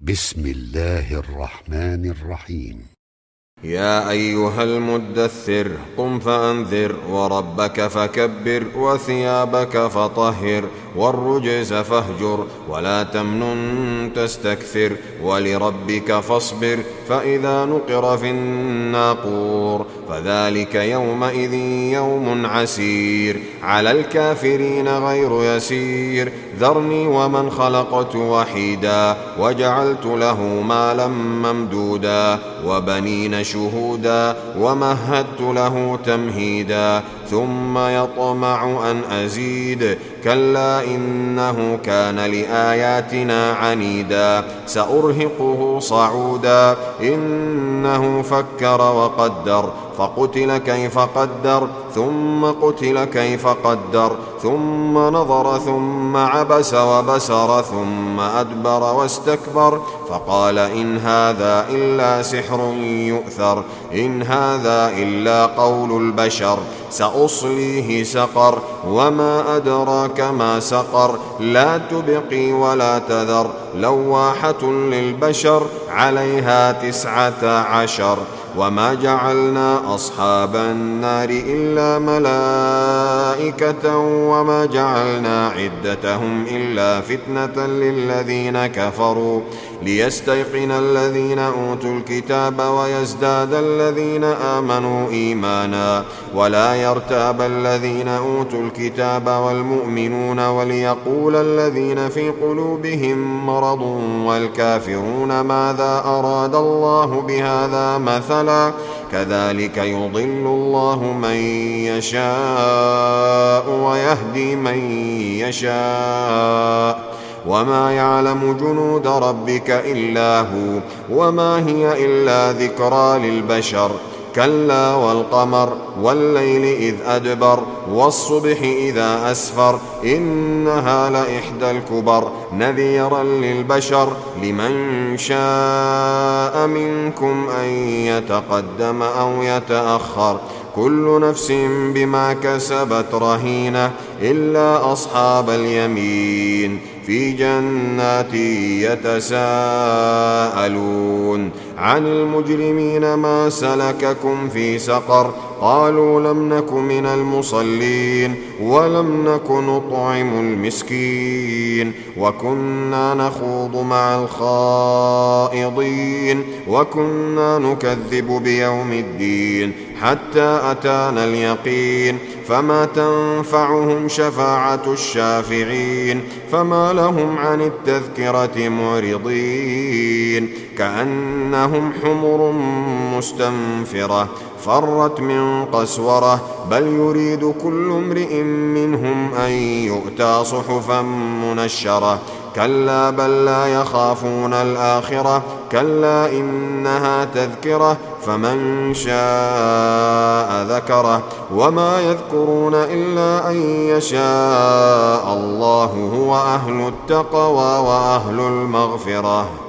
بسم الله الرحمن الرحيم. يا أيها المدثر قم فأنذر وربك فكبر وثيابك فطهر والرجز فاهجر ولا تمنن تستكثر ولربك فاصبر فإذا نقر في الناقور فذلك يومئذ يوم عسير على الكافرين غير يسير ذرني ومن خلقت وحيدا وجعلت له مالا ممدودا وبنين شهودا ومهدت له تمهيدا ثم يطمع أن أزيد كلا إنه كان لآياتنا عنيدا سأرهقه صعودا إنه فكر وقدر فقتل كيف قدر ثم قتل كيف قدر ثم نظر ثم عبس وبسر ثم أدبر واستكبر فقال إن هذا إلا سحر يؤثر إن هذا إلا قول البشر سأصليه سقر وما أدراك ما سقر لا تبقي ولا تذر لواحة للبشر عليها 19 وما جعلنا أصحاب النار إلا ملائكة وما جعلنا عدتهم إلا فتنة للذين كفروا ليستيقن الذين أوتوا الكتاب ويزداد الذين آمنوا إيمانا ولا يرتاب الذين أوتوا الكتاب والمؤمنون وليقول الذين في قلوبهم مرض والكافرون ماذا أراد الله بهذا مثلا كذلك يضل الله من يشاء ويهدي من يشاء وما يعلم جنود ربك إلا هو وما هي إلا ذكرى للبشر كلا والقمر والليل إذ أدبر والصبح إذا أسفر إنها لإحدى الكبر نذيرا للبشر لمن شاء منكم أن يتقدم أو يتأخر كل نفس بما كسبت رهينة إلا أصحاب اليمين في جنات يتساءلون عن المجرمين ما سلككم في سقر قالوا لم نك من المصلين ولم نك نطعم المسكين وكنا نخوض مع الخائضين وكنا نكذب بيوم الدين حتى أتانا اليقين فما تنفعهم شفاعة الشافعين فما لهم عن التذكرة معرضين كأنهم حمر مستنفرة فرت من قسورة بل يريد كل امرئ منهم أن يؤتى صحفا منشرة كلا بل لا يخافون الآخرة كلا إنها تذكرة فمن شاء ذكره وما يذكرون إلا أن يشاء الله هو أهل التقوى وأهل المغفرة.